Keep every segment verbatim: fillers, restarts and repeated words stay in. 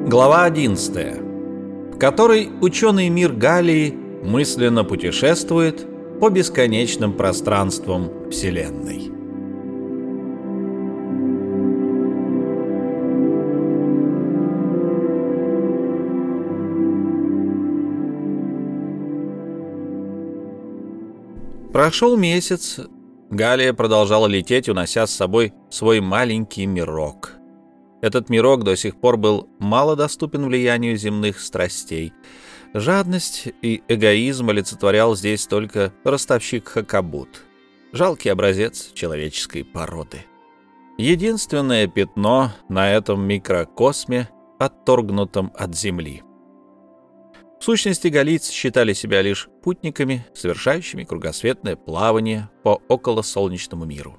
Глава одиннадцатая, в которой ученый мир Галлии мысленно путешествует по бесконечным пространствам Вселенной. Прошел месяц. Галлия продолжала лететь, унося с собой свой маленький мирок. Этот мирок до сих пор был мало доступен влиянию земных страстей. Жадность и эгоизм олицетворял здесь только ростовщик Хакабут, жалкий образец человеческой породы. Единственное пятно на этом микрокосме, отторгнутом от Земли. В сущности, галлийцы считали себя лишь путниками, совершающими кругосветное плавание по околосолнечному миру.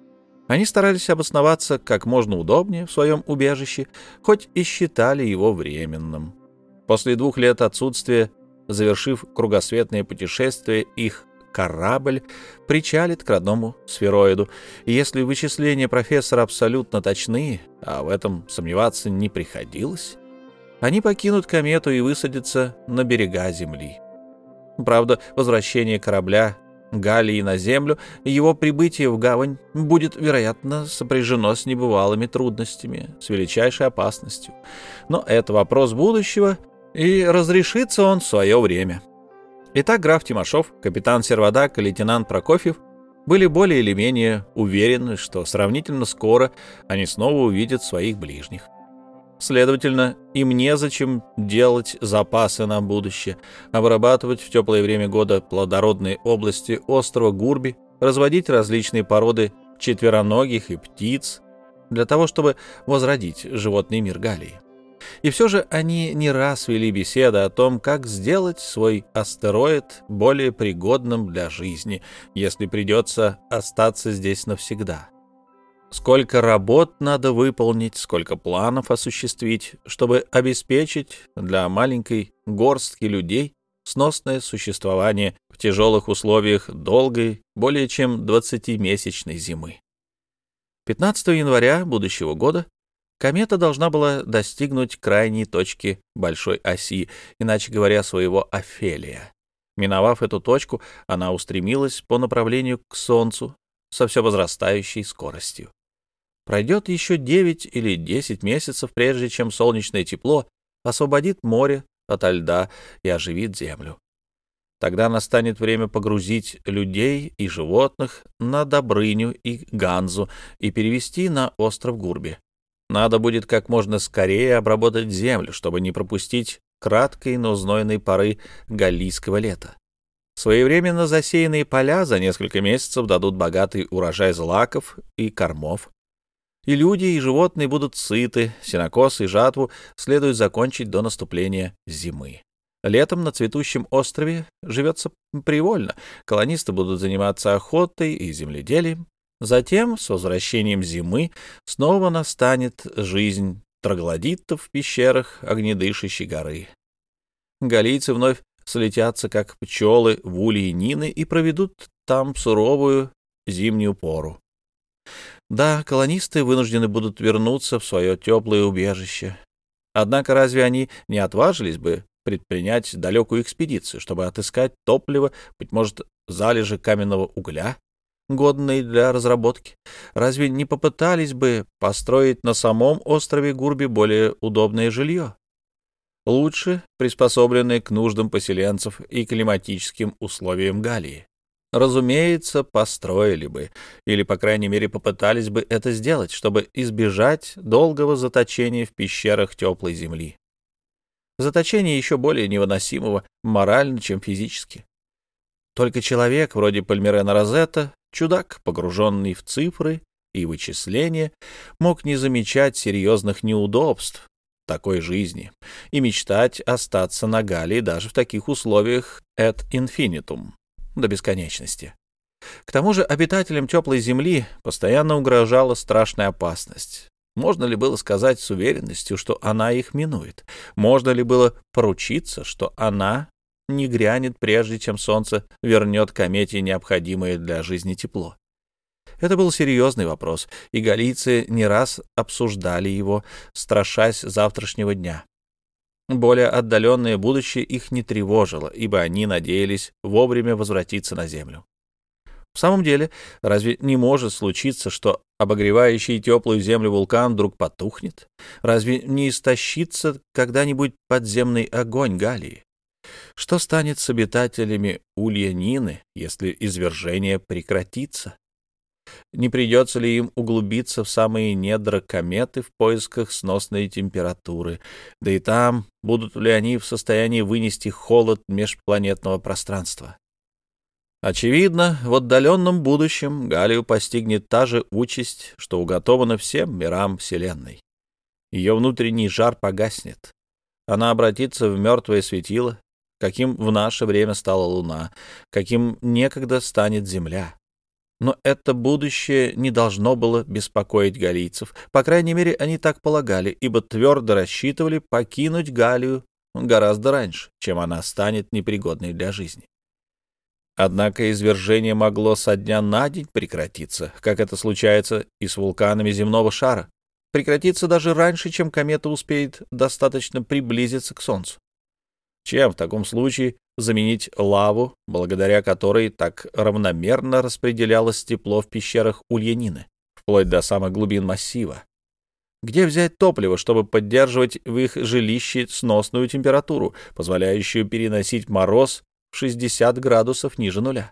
Они старались обосноваться как можно удобнее в своем убежище, хоть и считали его временным. После двух лет отсутствия, завершив кругосветное путешествие, их корабль причалит к родному сфероиду, и если вычисления профессора абсолютно точны, а в этом сомневаться не приходилось, они покинут комету и высадятся на берега Земли. Правда, возвращение корабля Галлии на Землю, его прибытие в гавань будет, вероятно, сопряжено с небывалыми трудностями, с величайшей опасностью. Но это вопрос будущего, и разрешится он в свое время. Итак, граф Тимошов, капитан Сервадак и лейтенант Прокофьев были более или менее уверены, что сравнительно скоро они снова увидят своих ближних. Следовательно, им незачем делать запасы на будущее, обрабатывать в теплое время года плодородные области острова Гурби, разводить различные породы четвероногих и птиц для того, чтобы возродить животный мир Галлии. И все же они не раз вели беседы о том, как сделать свой астероид более пригодным для жизни, если придется остаться здесь навсегда. Сколько работ надо выполнить, сколько планов осуществить, чтобы обеспечить для маленькой горстки людей сносное существование в тяжелых условиях долгой, более чем двадцатимесячной зимы. пятнадцатого января будущего года комета должна была достигнуть крайней точки большой оси, иначе говоря, своего афелия. Миновав эту точку, она устремилась по направлению к Солнцу со все возрастающей скоростью. Пройдет еще девять или десять месяцев, прежде чем солнечное тепло освободит море ото льда и оживит землю. Тогда настанет время погрузить людей и животных на Добрыню и Ганзу и перевести на остров Гурби. Надо будет как можно скорее обработать землю, чтобы не пропустить краткой, но знойной поры галлийского лета. Своевременно засеянные поля за несколько месяцев дадут богатый урожай злаков и кормов. И люди, и животные будут сыты, сенокос и жатву следует закончить до наступления зимы. Летом на цветущем острове живется привольно, колонисты будут заниматься охотой и земледелием. Затем, с возвращением зимы, снова настанет жизнь троглодитов в пещерах огнедышащей горы. Галлийцы вновь слетятся, как пчелы, в ульи Нины и проведут там суровую зимнюю пору. Да, колонисты вынуждены будут вернуться в свое теплое убежище. Однако разве они не отважились бы предпринять далекую экспедицию, чтобы отыскать топливо, быть может, залежи каменного угля, годные для разработки? Разве не попытались бы построить на самом острове Гурби более удобное жилье, лучше приспособленное к нуждам поселенцев и климатическим условиям Галлии? Разумеется, построили бы, или, по крайней мере, попытались бы это сделать, чтобы избежать долгого заточения в пещерах теплой земли. Заточение еще более невыносимого морально, чем физически. Только человек, вроде Пальмирена Розетта, чудак, погруженный в цифры и вычисления, мог не замечать серьезных неудобств такой жизни и мечтать остаться на Галлии даже в таких условиях ad infinitum. До бесконечности. К тому же обитателям теплой земли постоянно угрожала страшная опасность. Можно ли было сказать с уверенностью, что она их минует? Можно ли было поручиться, что она не грянет, прежде чем солнце вернет комете необходимое для жизни тепло? Это был серьезный вопрос, и галлийцы не раз обсуждали его, страшась завтрашнего дня. Более отдаленное будущее их не тревожило, ибо они надеялись вовремя возвратиться на Землю. В самом деле, разве не может случиться, что обогревающий теплую землю вулкан вдруг потухнет? Разве не истощится когда-нибудь подземный огонь Галлии? Что станет с обитателями Ульянины, если извержение прекратится? Не придется ли им углубиться в самые недра кометы в поисках сносной температуры? Да и там, будут ли они в состоянии вынести холод межпланетного пространства? Очевидно, в отдаленном будущем Галлию постигнет та же участь, что уготована всем мирам Вселенной. Ее внутренний жар погаснет. Она обратится в мертвое светило, каким в наше время стала Луна, каким некогда станет Земля. Но это будущее не должно было беспокоить галлийцев. По крайней мере, они так полагали, ибо твердо рассчитывали покинуть Галлию гораздо раньше, чем она станет непригодной для жизни. Однако извержение могло со дня на день прекратиться, как это случается и с вулканами земного шара, прекратиться даже раньше, чем комета успеет достаточно приблизиться к Солнцу. Чем в таком случае заменить лаву, благодаря которой так равномерно распределялось тепло в пещерах Ульянины, вплоть до самых глубин массива? Где взять топливо, чтобы поддерживать в их жилище сносную температуру, позволяющую переносить мороз в шестьдесят градусов ниже нуля?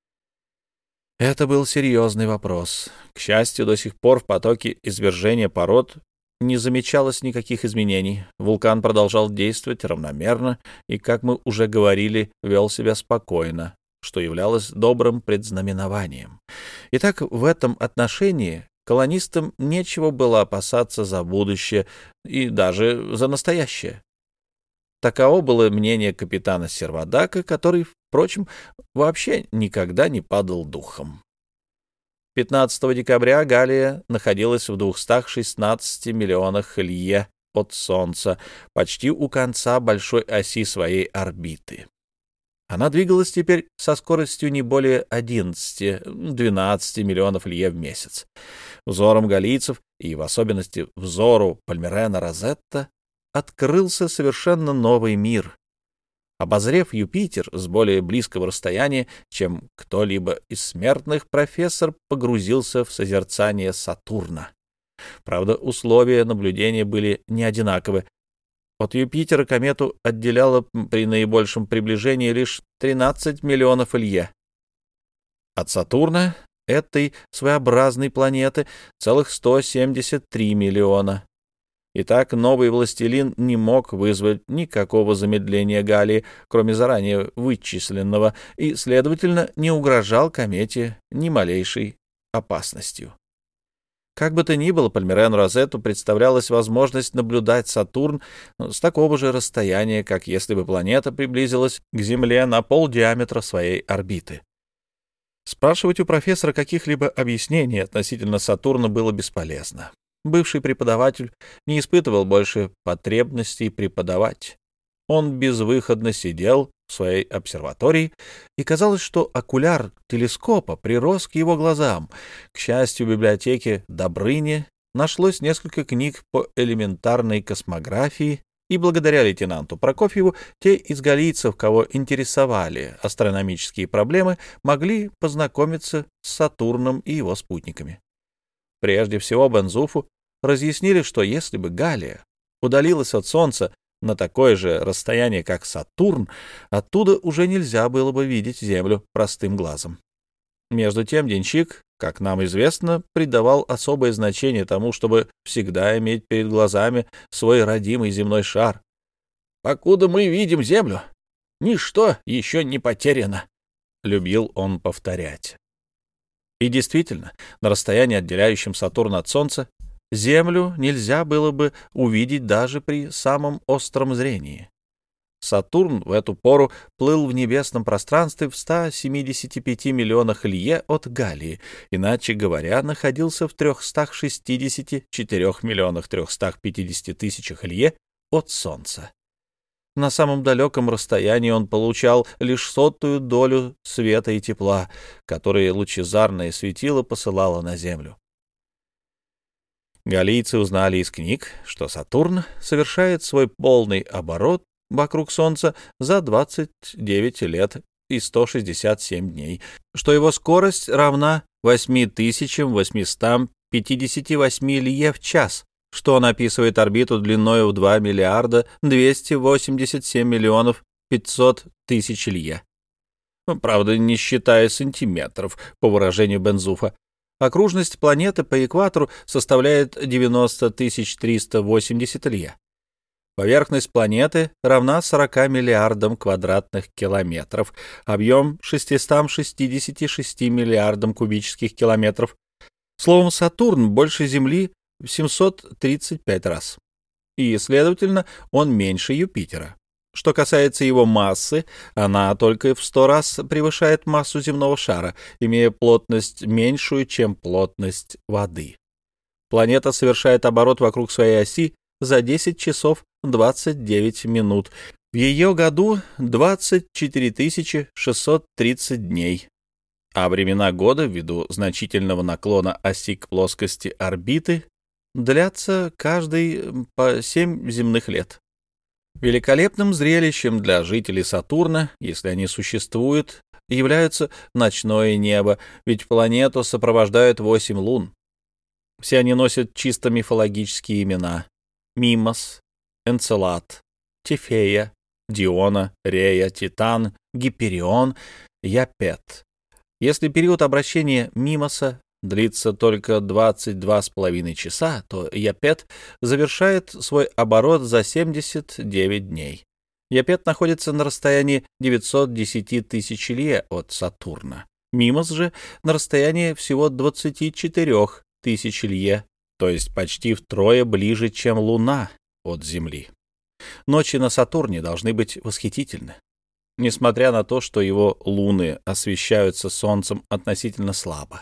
Это был серьезный вопрос. К счастью, до сих пор в потоке извержения пород не замечалось никаких изменений. Вулкан продолжал действовать равномерно и, как мы уже говорили, вел себя спокойно, что являлось добрым предзнаменованием. Итак, в этом отношении колонистам нечего было опасаться за будущее и даже за настоящее. Таково было мнение капитана Сервадака, который, впрочем, вообще никогда не падал духом. пятнадцатого декабря Галлия находилась в двухстах шестнадцати миллионах лье от Солнца, почти у конца большой оси своей орбиты. Она двигалась теперь со скоростью не более одиннадцати-двенадцати миллионов лье в месяц. Взором галлийцев, и в особенности взору Пальмирена Розетта, открылся совершенно новый мир. Обозрев Юпитер с более близкого расстояния, чем кто-либо из смертных, профессор погрузился в созерцание Сатурна. Правда, условия наблюдения были не одинаковы. От Юпитера комету отделяло при наибольшем приближении лишь тринадцать миллионов лье. От Сатурна, этой своеобразной планеты, целых сто семьдесят три миллиона. Итак, новый властелин не мог вызвать никакого замедления Галлии, кроме заранее вычисленного, и, следовательно, не угрожал комете ни малейшей опасностью. Как бы то ни было, Пальмирену Розетту представлялась возможность наблюдать Сатурн с такого же расстояния, как если бы планета приблизилась к Земле на полдиаметра своей орбиты. Спрашивать у профессора каких-либо объяснений относительно Сатурна было бесполезно. Бывший преподаватель не испытывал больше потребностей преподавать. Он безвыходно сидел в своей обсерватории, и казалось, что окуляр телескопа прирос к его глазам. К счастью, в библиотеке Добрыни нашлось несколько книг по элементарной космографии, и благодаря лейтенанту Прокофьеву те из галлийцев, кого интересовали астрономические проблемы, могли познакомиться с Сатурном и его спутниками. Прежде всего, Бензуфу разъяснили, что если бы Галлия удалилась от Солнца на такое же расстояние, как Сатурн, оттуда уже нельзя было бы видеть Землю простым глазом. Между тем денщик, как нам известно, придавал особое значение тому, чтобы всегда иметь перед глазами свой родимый земной шар. «Покуда мы видим Землю, ничто еще не потеряно», — любил он повторять. И действительно, на расстоянии, отделяющем Сатурн от Солнца, Землю нельзя было бы увидеть даже при самом остром зрении. Сатурн в эту пору плыл в небесном пространстве в ста семидесяти пяти миллионах лье от Галлии, иначе говоря, находился в трехстах шестидесяти четырёх миллионах трехстах пятидесяти тысячах лье от Солнца. На самом далеком расстоянии он получал лишь сотую долю света и тепла, которые лучезарное светило посылало на Землю. Галлийцы узнали из книг, что Сатурн совершает свой полный оборот вокруг Солнца за двадцать девять лет и сто шестьдесят семь дней, что его скорость равна восемь тысяч восемьсот пятьдесят восемь лье в час, что он описывает орбиту длиной в два миллиарда двести восемьдесят семь миллионов пятьсот тысяч лье. Правда, не считая сантиметров, по выражению Бензуфа. Окружность планеты по экватору составляет девяносто тысяч триста восемьдесят лье. Поверхность планеты равна сорока миллиардам квадратных километров, объем шестьсот шестьдесят шесть миллиардам кубических километров. Словом, Сатурн больше Земли в семьсот тридцать пять раз. И, следовательно, он меньше Юпитера. Что касается его массы, она только в сто раз превышает массу земного шара, имея плотность меньшую, чем плотность воды. Планета совершает оборот вокруг своей оси за десять часов двадцать девять минут. В ее году двадцать четыре тысячи шестьсот тридцать дней. А времена года, ввиду значительного наклона оси к плоскости орбиты, длятся каждый по семь земных лет. Великолепным зрелищем для жителей Сатурна, если они существуют, является ночное небо, ведь планету сопровождают восемь лун. Все они носят чисто мифологические имена: Мимос, Энцелад, Тифея, Диона, Рея, Титан, Гиперион, Япет. Если период обращения Мимоса длится только двадцать два с половиной часа, то Япет завершает свой оборот за семьдесят девять дней. Япет находится на расстоянии девятьсот десять тысяч лье от Сатурна. Мимос же на расстоянии всего двадцать четыре тысячи лье, то есть почти втрое ближе, чем Луна от Земли. Ночи на Сатурне должны быть восхитительны, несмотря на то, что его луны освещаются Солнцем относительно слабо.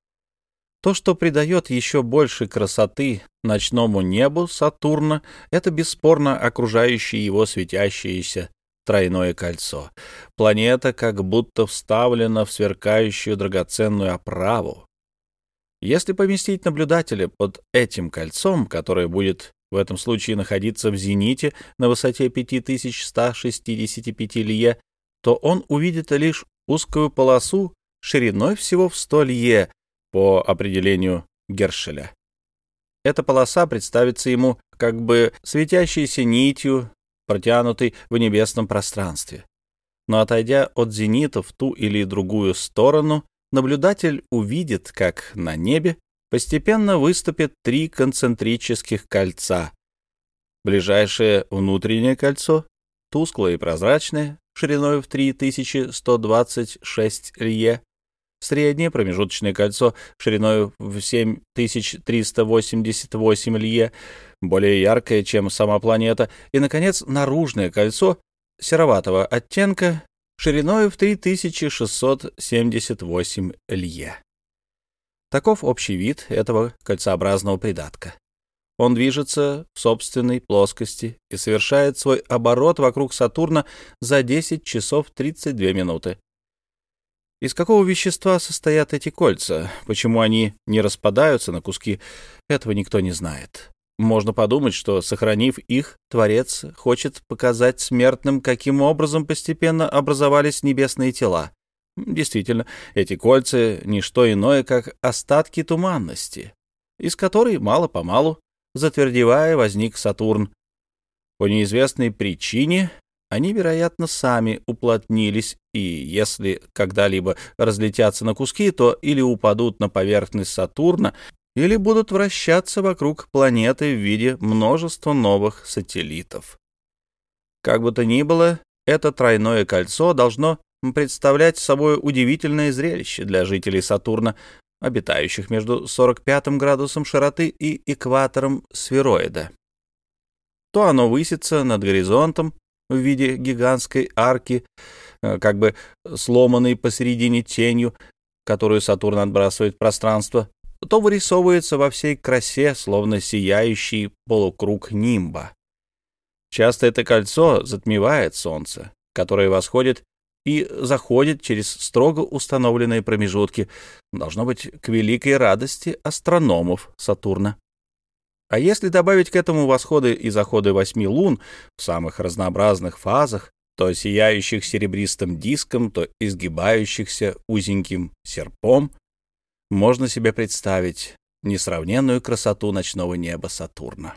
То, что придает еще больше красоты ночному небу Сатурна, это бесспорно окружающее его светящееся тройное кольцо. Планета как будто вставлена в сверкающую драгоценную оправу. Если поместить наблюдателя под этим кольцом, которое будет в этом случае находиться в зените на высоте пять тысяч сто шестьдесят пять лье, то он увидит лишь узкую полосу шириной всего в сто лье, по определению Гершеля. Эта полоса представится ему как бы светящейся нитью, протянутой в небесном пространстве. Но отойдя от зенита в ту или другую сторону, наблюдатель увидит, как на небе постепенно выступят три концентрических кольца. Ближайшее внутреннее кольцо, тусклое и прозрачное, шириной в три тысячи сто двадцать шесть лье, среднее промежуточное кольцо шириной в семь тысяч триста восемьдесят восемь лье, более яркое, чем сама планета, и, наконец, наружное кольцо сероватого оттенка шириной в три тысячи шестьсот семьдесят восемь лье. Таков общий вид этого кольцеобразного придатка. Он движется в собственной плоскости и совершает свой оборот вокруг Сатурна за десять часов тридцать две минуты. Из какого вещества состоят эти кольца? Почему они не распадаются на куски? Этого никто не знает. Можно подумать, что, сохранив их, Творец хочет показать смертным, каким образом постепенно образовались небесные тела. Действительно, эти кольца — не что иное, как остатки туманности, из которой мало-помалу, затвердевая, возник Сатурн. По неизвестной причине они, вероятно, сами уплотнились, и если когда-либо разлетятся на куски, то или упадут на поверхность Сатурна, или будут вращаться вокруг планеты в виде множества новых сателлитов. Как бы то ни было, это тройное кольцо должно представлять собой удивительное зрелище для жителей Сатурна, обитающих между сорок пятым градусом широты и экватором сфероида. То оно высится над горизонтом в виде гигантской арки, как бы сломанной посередине тенью, которую Сатурн отбрасывает в пространство, то вырисовывается во всей красе, словно сияющий полукруг нимба. Часто это кольцо затмевает Солнце, которое восходит и заходит через строго установленные промежутки, должно быть, к великой радости астрономов Сатурна. А если добавить к этому восходы и заходы восьми лун в самых разнообразных фазах, то сияющих серебристым диском, то изгибающихся узеньким серпом, можно себе представить несравненную красоту ночного неба Сатурна.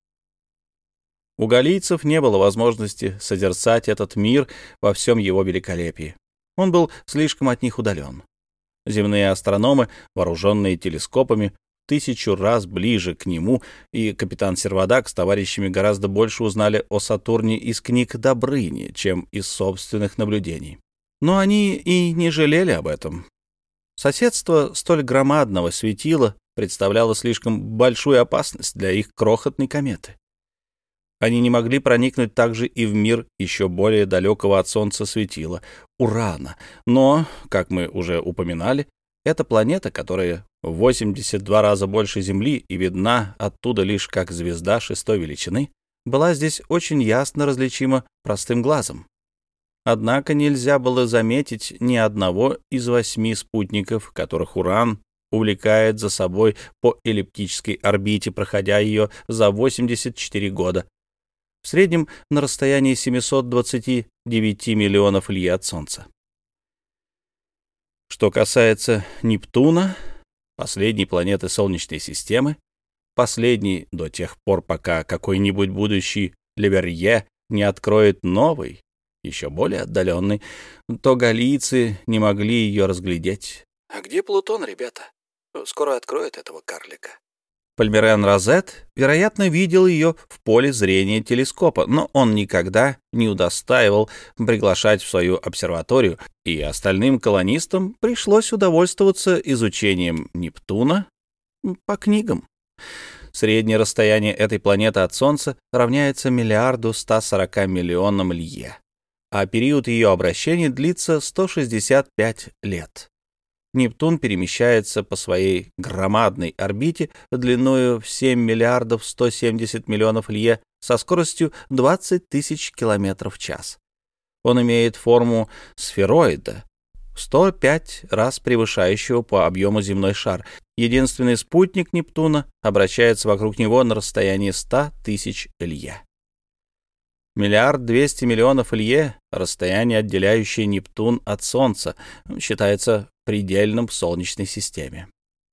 У галлийцев не было возможности созерцать этот мир во всем его великолепии. Он был слишком от них удален. Земные астрономы, вооруженные телескопами, тысячу раз ближе к нему, и капитан Сервадак с товарищами гораздо больше узнали о Сатурне из книг Добрыни, чем из собственных наблюдений. Но они и не жалели об этом. Соседство столь громадного светила представляло слишком большую опасность для их крохотной кометы. Они не могли проникнуть также и в мир еще более далекого от Солнца светила — Урана. Но, как мы уже упоминали, эта планета, которая в восемьдесят два раза больше Земли и видна оттуда лишь как звезда шестой величины, была здесь очень ясно различима простым глазом. Однако нельзя было заметить ни одного из восьми спутников, которых Уран увлекает за собой по эллиптической орбите, проходя ее за восемьдесят четыре года, в среднем на расстоянии семьсот двадцать девять миллионов лье от Солнца. Что касается Нептуна, последней планеты Солнечной системы, последней до тех пор, пока какой-нибудь будущий Леверье не откроет новый, еще более отдаленный, то галлийцы не могли ее разглядеть. «А где Плутон, ребята? Скоро откроют этого карлика». Пальмирен Розет, вероятно, видел ее в поле зрения телескопа, но он никогда не удостаивал приглашать в свою обсерваторию, и остальным колонистам пришлось удовольствоваться изучением Нептуна по книгам. Среднее расстояние этой планеты от Солнца равняется миллиарду ста сорока миллионам лье, а период ее обращения длится сто шестьдесят пять лет. Нептун перемещается по своей громадной орбите длиною в семь миллиардов сто семьдесят миллионов лье со скоростью двадцать тысяч километров в час. Он имеет форму сфероида, сто пять раз превышающего по объему земной шар. Единственный спутник Нептуна обращается вокруг него на расстоянии ста тысяч лье. Миллиард двести миллионов лье, расстояние, отделяющее Нептун от Солнца, считается предельным в Солнечной системе.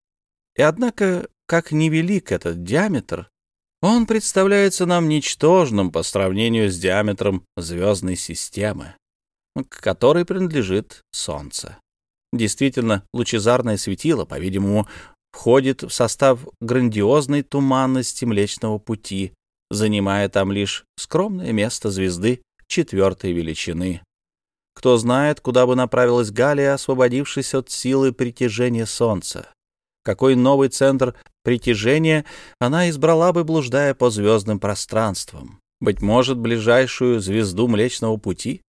И однако, как невелик этот диаметр, он представляется нам ничтожным по сравнению с диаметром звездной системы, к которой принадлежит Солнце. Действительно, лучезарное светило, по-видимому, входит в состав грандиозной туманности Млечного Пути, занимая там лишь скромное место звезды четвертой величины. Кто знает, куда бы направилась Галлия, освободившись от силы притяжения Солнца. Какой новый центр притяжения она избрала бы, блуждая по звездным пространствам? Быть может, ближайшую звезду Млечного Пути?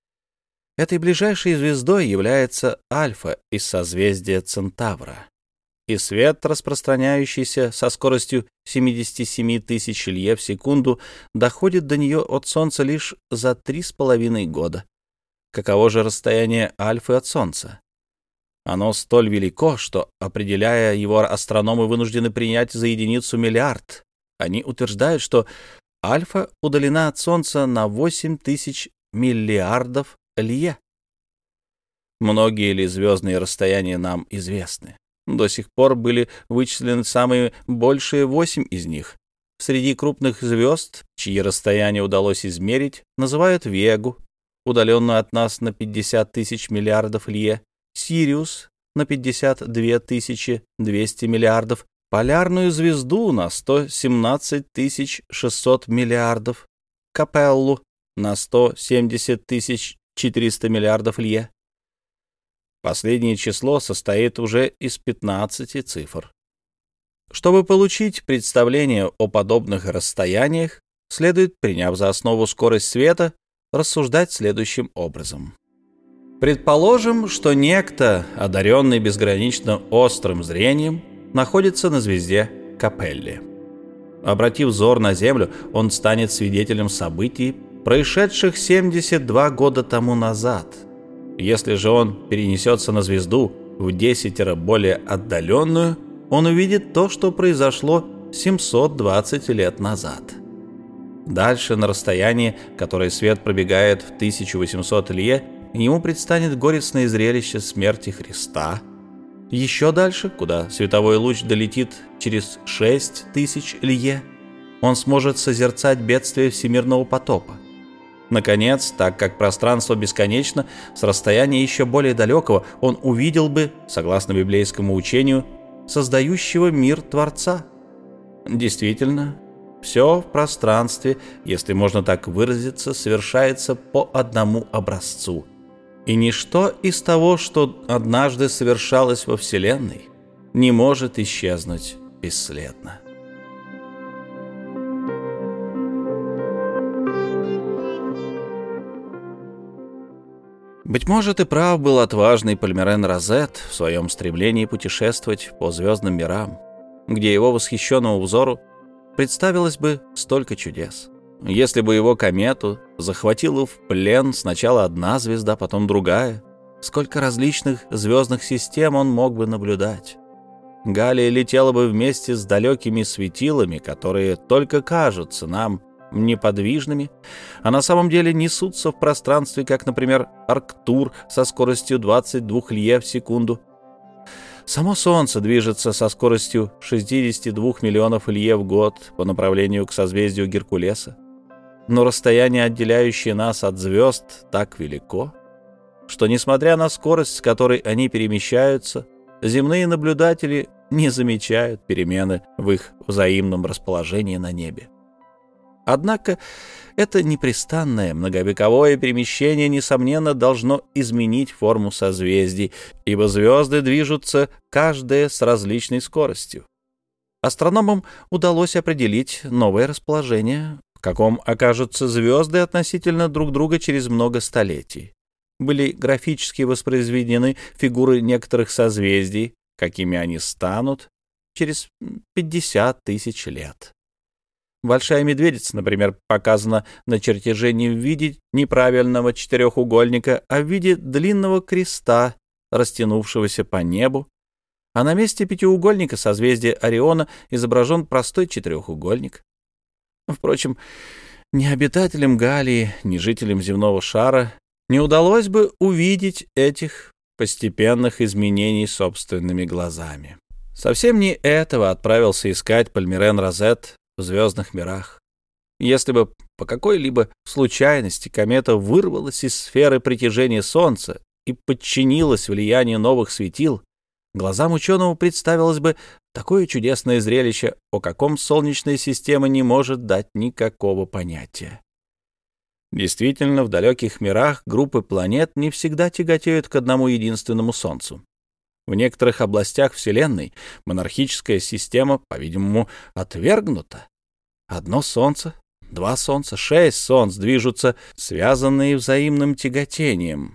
Этой ближайшей звездой является Альфа из созвездия Центавра. И свет, распространяющийся со скоростью семьдесят семь тысяч лье в секунду, доходит до нее от Солнца лишь за три с половиной года. Каково же расстояние Альфы от Солнца? Оно столь велико, что, определяя его, астрономы вынуждены принять за единицу миллиард. Они утверждают, что Альфа удалена от Солнца на восемь тысяч миллиардов лье. Многие ли звездные расстояния нам известны? До сих пор были вычислены самые большие восемь из них. Среди крупных звезд, чьи расстояния удалось измерить, называют Вегу, удаленную от нас на пятьдесят тысяч миллиардов лье, Сириус на пятьдесят две тысячи двести миллиардов, полярную звезду на сто семнадцать тысяч шестьсот миллиардов, Капеллу на сто семьдесят тысяч четыреста миллиардов лье. Последнее число состоит уже из пятнадцати цифр. Чтобы получить представление о подобных расстояниях, следует, приняв за основу скорость света, рассуждать следующим образом. Предположим, что некто, одаренный безгранично острым зрением, находится на звезде Капелли. Обратив взор на Землю, он станет свидетелем событий, происшедших семьдесят два года тому назад. Если же он перенесется на звезду в десятеро более отдаленную, он увидит то, что произошло семьсот двадцать лет назад. Дальше, на расстоянии, которое свет пробегает в тысячу восемьсот лье, ему предстанет горестное зрелище смерти Христа. Еще дальше, куда световой луч долетит через шесть тысяч лье, он сможет созерцать бедствие всемирного потопа. Наконец, так как пространство бесконечно, с расстояния еще более далекого он увидел бы, согласно библейскому учению, создающего мир Творца. Действительно, все в пространстве, если можно так выразиться, совершается по одному образцу. И ничто из того, что однажды совершалось во Вселенной, не может исчезнуть бесследно. Быть может, и прав был отважный Пальмирен Розет в своем стремлении путешествовать по звездным мирам, где его восхищенному взору представилось бы столько чудес. Если бы его комету захватила в плен сначала одна звезда, потом другая, сколько различных звездных систем он мог бы наблюдать. Галлия летела бы вместе с далекими светилами, которые только кажутся нам неподвижными, а на самом деле несутся в пространстве, как, например, Арктур со скоростью двадцать два лье в секунду. Само Солнце движется со скоростью шестьдесят два миллионов лье в год по направлению к созвездию Геркулеса. Но расстояние, отделяющее нас от звезд, так велико, что, несмотря на скорость, с которой они перемещаются, земные наблюдатели не замечают перемены в их взаимном расположении на небе. Однако это непрестанное многовековое перемещение, несомненно, должно изменить форму созвездий, ибо звезды движутся каждая с различной скоростью. Астрономам удалось определить новое расположение, в каком окажутся звезды относительно друг друга через много столетий. Были графически воспроизведены фигуры некоторых созвездий, какими они станут через пятьдесят тысяч лет. Большая медведица, например, показана на чертеже не в виде неправильного четырехугольника, а в виде длинного креста, растянувшегося по небу, а на месте пятиугольника созвездия Ориона изображен простой четырехугольник. Впрочем, ни обитателям Галлии, ни жителям земного шара не удалось бы увидеть этих постепенных изменений собственными глазами. Совсем не этого отправился искать Пальмирен Розет в звездных мирах. Если бы по какой-либо случайности комета вырвалась из сферы притяжения Солнца и подчинилась влиянию новых светил, глазам ученого представилось бы такое чудесное зрелище, о каком Солнечная система не может дать никакого понятия. Действительно, в далеких мирах группы планет не всегда тяготеют к одному единственному Солнцу. В некоторых областях Вселенной монархическая система, по-видимому, отвергнута. Одно Солнце, два Солнца, шесть Солнц движутся, связанные взаимным тяготением.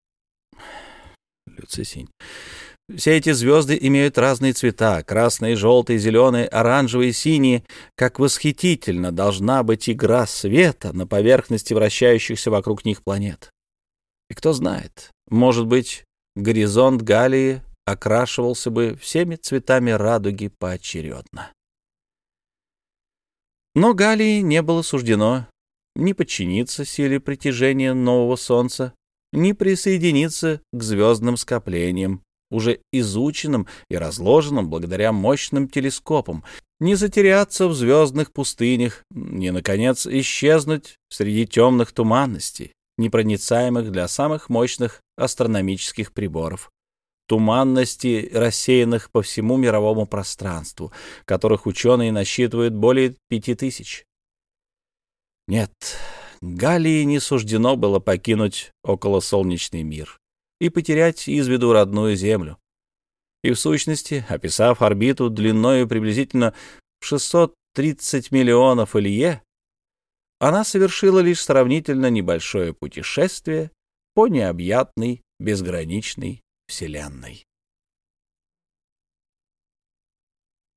Люцисинь. Все эти звезды имеют разные цвета — красные, желтые, зеленые, оранжевые, синие. Как восхитительно должна быть игра света на поверхности вращающихся вокруг них планет. И кто знает, может быть, горизонт Галлии окрашивался бы всеми цветами радуги поочередно. Но Галлии не было суждено ни подчиниться силе притяжения нового Солнца, ни присоединиться к звездным скоплениям, уже изученным и разложенным благодаря мощным телескопам, ни затеряться в звездных пустынях, ни, наконец, исчезнуть среди темных туманностей, непроницаемых для самых мощных астрономических приборов, туманностей, рассеянных по всему мировому пространству, которых ученые насчитывают более пяти тысяч. Нет, Галлии не суждено было покинуть околосолнечный мир и потерять из виду родную Землю. И в сущности, описав орбиту длиною приблизительно в шестьсот тридцать миллионов лье, она совершила лишь сравнительно небольшое путешествие по необъятной, безграничной Вселенной.